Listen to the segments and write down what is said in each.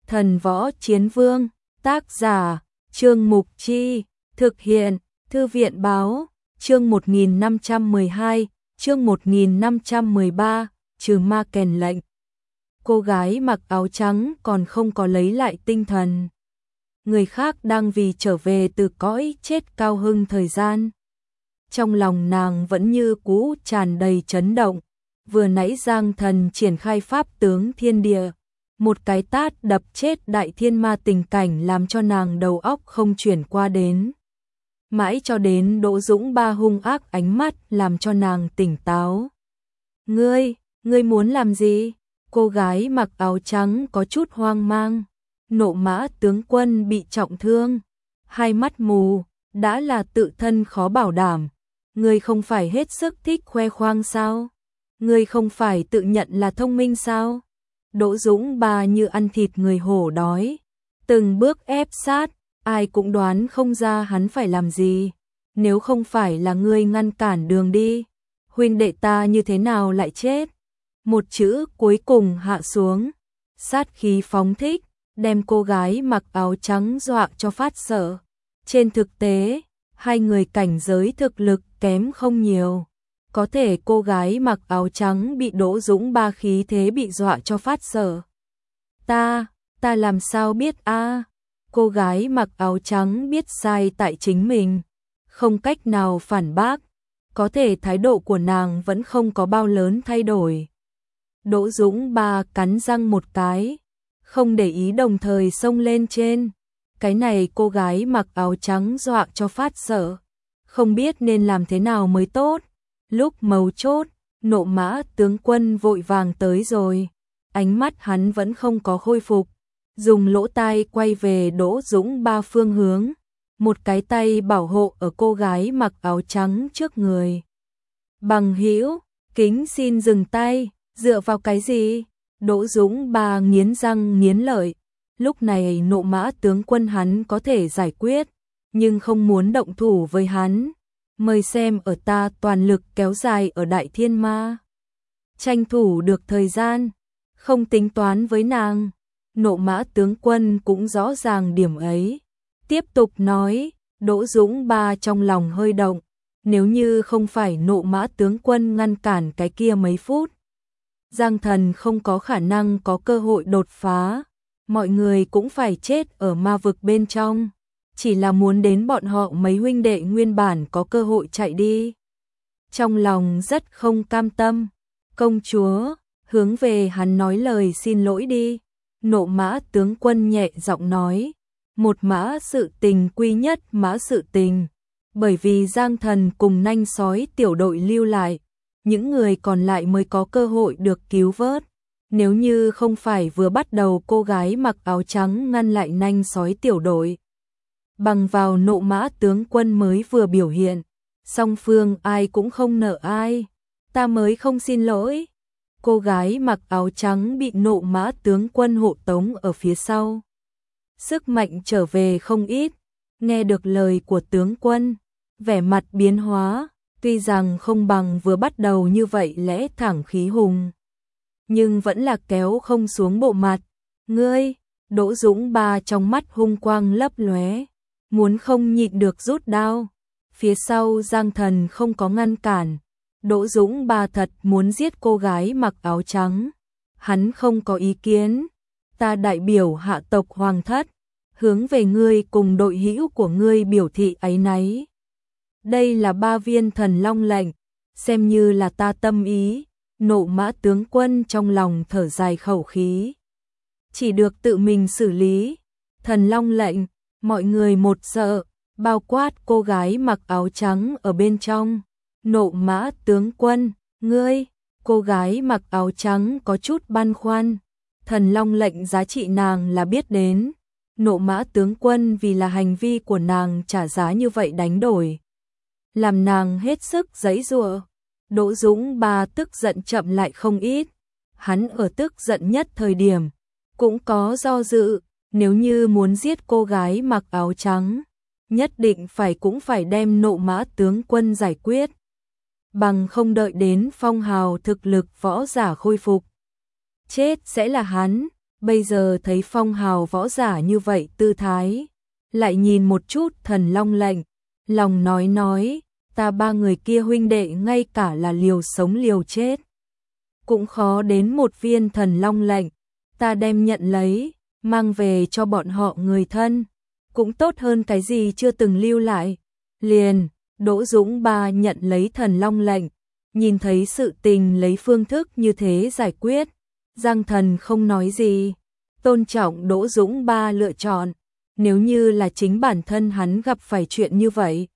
Thần Võ Chiến Vương, tác giả, Trương Mục Chi, thực hiện, Thư viện Báo, chương 1512, chương 1513, trừ ma kèn lệnh. Cô gái mặc áo trắng còn không có lấy lại tinh thần. Người khác đang vì trở về từ cõi chết cao hưng thời gian. Trong lòng nàng vẫn như cũ tràn đầy chấn động. Vừa nãy Giang Thần triển khai pháp tướng thiên địa, một cái tát đập chết đại thiên ma tình cảnh làm cho nàng đầu óc không chuyển qua đến. Mãi cho đến Đỗ Dũng Ba hung ác ánh mắt làm cho nàng tỉnh táo. Ngươi muốn làm gì? Cô gái mặc áo trắng có chút hoang mang. Nộ Mã tướng quân bị trọng thương, hai mắt mù, đã là tự thân khó bảo đảm. Ngươi không phải hết sức thích khoe khoang sao? Ngươi không phải tự nhận là thông minh sao? Đỗ Dũng Ba như ăn thịt người hổ đói, từng bước ép sát, ai cũng đoán không ra hắn phải làm gì. Nếu không phải là ngươi ngăn cản đường đi, huynh đệ ta như thế nào lại chết? Một chữ cuối cùng hạ xuống, sát khí phóng thích, đem cô gái mặc áo trắng dọa cho phát sợ. Trên thực tế, hai người cảnh giới thực lực kém không nhiều. Có thể cô gái mặc áo trắng bị Đỗ Dũng Ba khí thế bị dọa cho phát sợ. Ta làm sao biết a? Cô gái mặc áo trắng biết sai tại chính mình, không cách nào phản bác. Có thể thái độ của nàng vẫn không có bao lớn thay đổi. Đỗ Dũng Ba cắn răng một cái, không để ý đồng thời xông lên trên. Cái này cô gái mặc áo trắng dọa cho phát sợ, không biết nên làm thế nào mới tốt. Lúc mấu chốt, Nộ Mã tướng quân vội vàng tới rồi. Ánh mắt hắn vẫn không có khôi phục, dùng lỗ tai quay về Đỗ Dũng Ba phương hướng, một cái tay bảo hộ ở cô gái mặc áo trắng trước người. Bằng hữu, kính xin dừng tay, dựa vào cái gì? Đỗ Dũng Ba nghiến răng nghiến lợi. Lúc này Nộ Mã tướng quân hắn có thể giải quyết, nhưng không muốn động thủ với hắn. Mời xem ở ta toàn lực kéo dài ở Đại Thiên Ma. Tranh thủ được thời gian, không tính toán với nàng. Nộ Mã tướng quân cũng rõ ràng điểm ấy. Tiếp tục nói, Đỗ Dũng Ba trong lòng hơi động. Nếu như không phải Nộ Mã tướng quân ngăn cản cái kia mấy phút, Giang Thần không có khả năng có cơ hội đột phá. Mọi người cũng phải chết ở ma vực bên trong. Chỉ là muốn đến bọn họ mấy huynh đệ nguyên bản có cơ hội chạy đi. Trong lòng rất không cam tâm. Công chúa, hướng về hắn nói lời xin lỗi đi. Nộ Mã tướng quân nhẹ giọng nói. Một mã sự tình quy nhất mã sự tình. Bởi vì Giang Thần cùng nanh sói tiểu đội lưu lại, những người còn lại mới có cơ hội được cứu vớt. Nếu như không phải vừa bắt đầu cô gái mặc áo trắng ngăn lại nanh sói tiểu đội, bằng vào Nộ Mã tướng quân mới vừa biểu hiện, song phương ai cũng không nợ ai. Ta mới không xin lỗi. Cô gái mặc áo trắng bị Nộ Mã tướng quân hộ tống ở phía sau. Sức mạnh trở về không ít, nghe được lời của tướng quân, vẻ mặt biến hóa, tuy rằng không bằng vừa bắt đầu như vậy lẽ thẳng khí hùng, nhưng vẫn là kéo không xuống bộ mặt. Ngươi, Đỗ Dũng Ba trong mắt hung quang lấp lóe, muốn không nhịn được rút đao. Phía sau Giang Thần không có ngăn cản. Đỗ Dũng Ba thật muốn giết cô gái mặc áo trắng. Hắn không có ý kiến. Ta đại biểu hạ tộc Hoàng thất, hướng về ngươi cùng đội hữu của ngươi biểu thị áy náy. Đây là 3 viên thần long lệnh, xem như là ta tâm ý. Nộ Mã tướng quân trong lòng thở dài khẩu khí. Chỉ được tự mình xử lý. Thần long lệnh, mọi người một sợ, bao quát cô gái mặc áo trắng ở bên trong. Nộ Mã tướng quân, ngươi, cô gái mặc áo trắng có chút băn khoăn. Thần long lệnh giá trị nàng là biết đến. Nộ Mã tướng quân vì là hành vi của nàng trả giá như vậy đánh đổi, làm nàng hết sức giãy giụa. Đỗ Dũng Ba tức giận chậm lại không ít. Hắn ở tức giận nhất thời điểm cũng có do dự. Nếu như muốn giết cô gái mặc áo trắng, nhất định cũng phải đem Nộ Mã tướng quân giải quyết, bằng không đợi đến phong hào thực lực võ giả khôi phục, chết sẽ là hắn. bây giờ thấy phong hào võ giả như vậy tư thái, lại nhìn một chút Thần Long lệnh, lòng nói, ta ba người kia huynh đệ ngay cả là liều sống liều chết cũng khó đến một viên Thần Long lệnh, ta đem nhận lấy, mang về cho bọn họ người thân, cũng tốt hơn cái gì chưa từng lưu lại. Liền, Đỗ Dũng Ba nhận lấy Thần Long lệnh, nhìn thấy sự tình lấy phương thức như thế giải quyết, Giang Thần không nói gì, tôn trọng Đỗ Dũng Ba lựa chọn, nếu như là chính bản thân hắn gặp phải chuyện như vậy,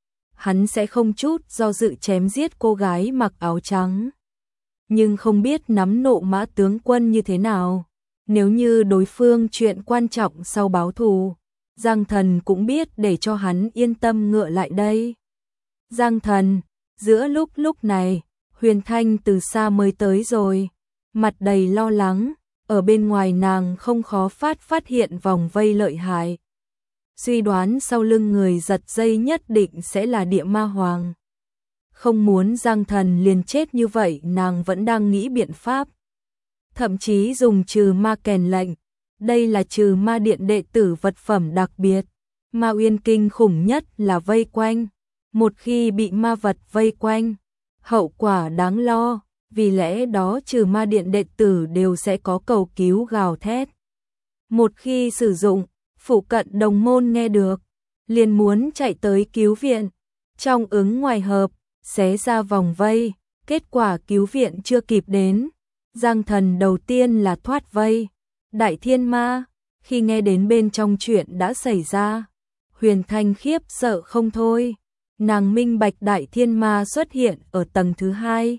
hắn sẽ không chút do dự chém giết cô gái mặc áo trắng. Nhưng không biết nắm nộ Mã tướng quân như thế nào, nếu như đối phương chuyện quan trọng sau báo thù, Giang Thần cũng biết để cho hắn yên tâm ngựa lại đây. Giang Thần, giữa lúc này, Huyền Thanh từ xa mới tới rồi, mặt đầy lo lắng, ở bên ngoài nàng không khó phát hiện vòng vây lợi hại. Suy đoán sau lưng người giật dây nhất định sẽ là Địa Ma Hoàng. Không muốn Giang Thần liền chết như vậy, nàng vẫn đang nghĩ biện pháp. Thậm chí dùng trừ ma kèn lệnh, đây là trừ ma điện đệ tử vật phẩm đặc biệt. Ma uyên kinh khủng nhất là vây quanh. Một khi bị ma vật vây quanh, hậu quả đáng lo, vì lẽ đó trừ ma điện đệ tử đều sẽ có cầu cứu gào thét. Một khi sử dụng, phụ cận đồng môn nghe được, liền muốn chạy tới cứu viện. Trong ứng ngoài hợp, xé ra vòng vây, kết quả cứu viện chưa kịp đến. Giang Thần đầu tiên là thoát vây. Đại Thiên Ma, khi nghe đến bên trong chuyện đã xảy ra, Huyền Thanh khiếp sợ không thôi. Nàng minh bạch Đại Thiên Ma xuất hiện ở tầng thứ 2.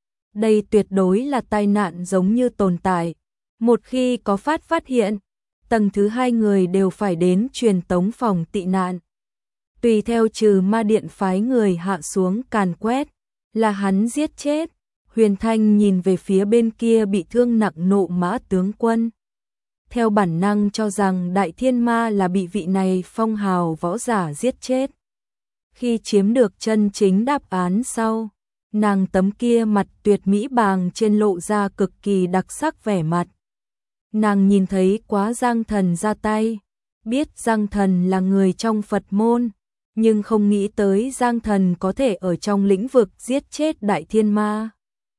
Đây tuyệt đối là tai nạn giống như tồn tại. Một khi có phát hiện, tầng thứ 2 người đều phải đến truyền tống phòng tị nạn. Tùy theo trừ ma điện phái người hạ xuống càn quét, là hắn giết chết. Huyền Thanh nhìn về phía bên kia bị thương nặng nộ Mã tướng quân. Theo bản năng cho rằng Đại Thiên Ma là bị vị này phong hào võ giả giết chết. Khi chiếm được chân chính đáp án sau, nàng tấm kia mặt tuyệt mỹ bàng trên lộ ra cực kỳ đặc sắc vẻ mặt. Nàng nhìn thấy quá Giang Thần ra tay, biết Giang Thần là người trong Phật môn, nhưng không nghĩ tới Giang Thần có thể ở trong lĩnh vực giết chết Đại Thiên Ma.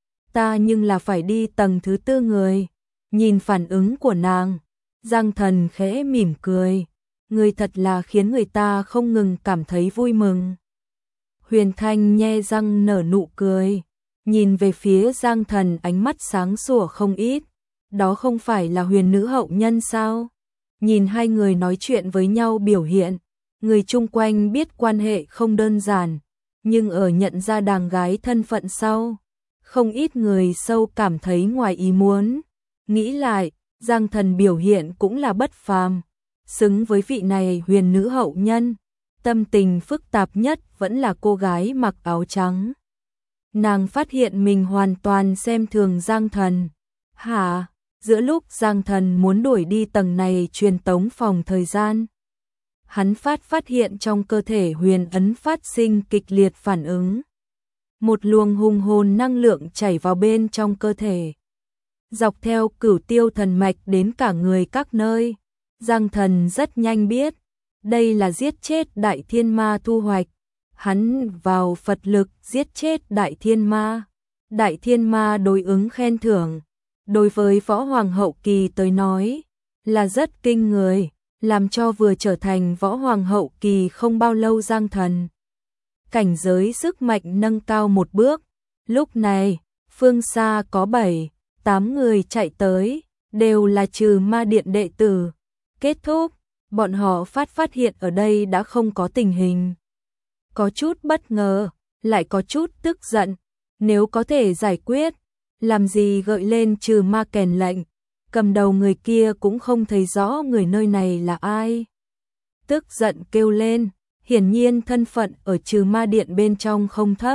Ta nhưng là phải đi tầng thứ 4 người. Nhìn phản ứng của nàng, Giang Thần khẽ mỉm cười, người thật là khiến người ta không ngừng cảm thấy vui mừng. Huyền Thanh nhe răng nở nụ cười, nhìn về phía Giang Thần ánh mắt sáng sủa không ít. Đó không phải là huyền nữ hậu nhân sao? Nhìn hai người nói chuyện với nhau biểu hiện, người chung quanh biết quan hệ không đơn giản, nhưng ở nhận ra đàng gái thân phận sau, không ít người sâu cảm thấy ngoài ý muốn. Nghĩ lại, Giang Thần biểu hiện cũng là bất phàm, xứng với vị này huyền nữ hậu nhân. Tâm tình phức tạp nhất vẫn là cô gái mặc áo trắng. Nàng phát hiện mình hoàn toàn xem thường Giang Thần. Hả? Giữa lúc Giang Thần muốn đuổi đi tầng này truyền tống phòng thời gian, hắn phát hiện trong cơ thể huyền ấn phát sinh kịch liệt phản ứng. Một luồng hùng hồn năng lượng chảy vào bên trong cơ thể, dọc theo Cửu Tiêu thần mạch đến cả người các nơi. Giang Thần rất nhanh biết, đây là giết chết Đại Thiên Ma thu hoạch. Hắn vào Phật lực giết chết Đại Thiên Ma. Đại Thiên Ma đối ứng khen thưởng, đối với võ hoàng hậu kỳ tới nói, là rất kinh người, làm cho vừa trở thành võ hoàng hậu kỳ không bao lâu Giang Thần cảnh giới sức mạnh nâng cao một bước. Lúc này, phương xa có 7-8 người chạy tới, đều là trừ ma điện đệ tử. Kết thúc, bọn họ phát hiện ở đây đã không có tình hình. Có chút bất ngờ, lại có chút tức giận, nếu có thể giải quyết, làm gì gợi lên trừ ma kèn lệnh, cầm đầu người kia cũng không thấy rõ người nơi này là ai. Tức giận kêu lên, hiển nhiên thân phận ở trừ ma điện bên trong không thấp.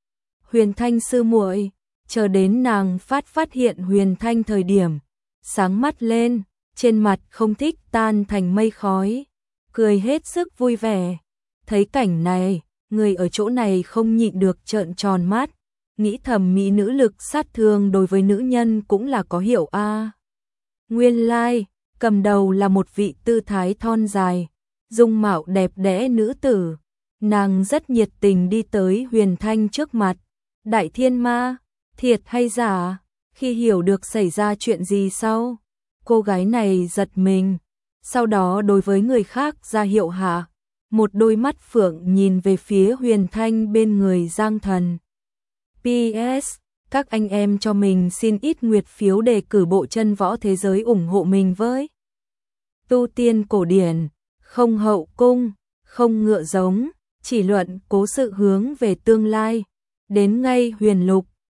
Huyền Thanh sư muội, chờ đến nàng phát hiện Huyền Thanh thời điểm, sáng mắt lên, trên mặt không thích tan thành mây khói, cười hết sức vui vẻ. Thấy cảnh này, người ở chỗ này không nhịn được trợn tròn mắt, nghĩ thầm mỹ nữ lực sát thương đối với nữ nhân cũng là có hiệu a. Nguyên lai, cầm đầu là một vị tư thái thon dài, dung mạo đẹp đẽ nữ tử. Nàng rất nhiệt tình đi tới Huyền Thanh trước mặt. Đại thiên ma, thiệt hay giả? Khi hiểu được xảy ra chuyện gì sau, cô gái này giật mình. Sau đó đối với người khác ra hiệu hạ, một đôi mắt phượng nhìn về phía Huyền Thanh bên người Giang Thần. PS, các anh em cho mình xin ít nguyệt phiếu đề cử bộ chân võ thế giới ủng hộ mình với. Tu tiên cổ điển, không hậu cung, không ngựa giống, chỉ luận cố sự hướng về tương lai. Đến ngay huyền lục,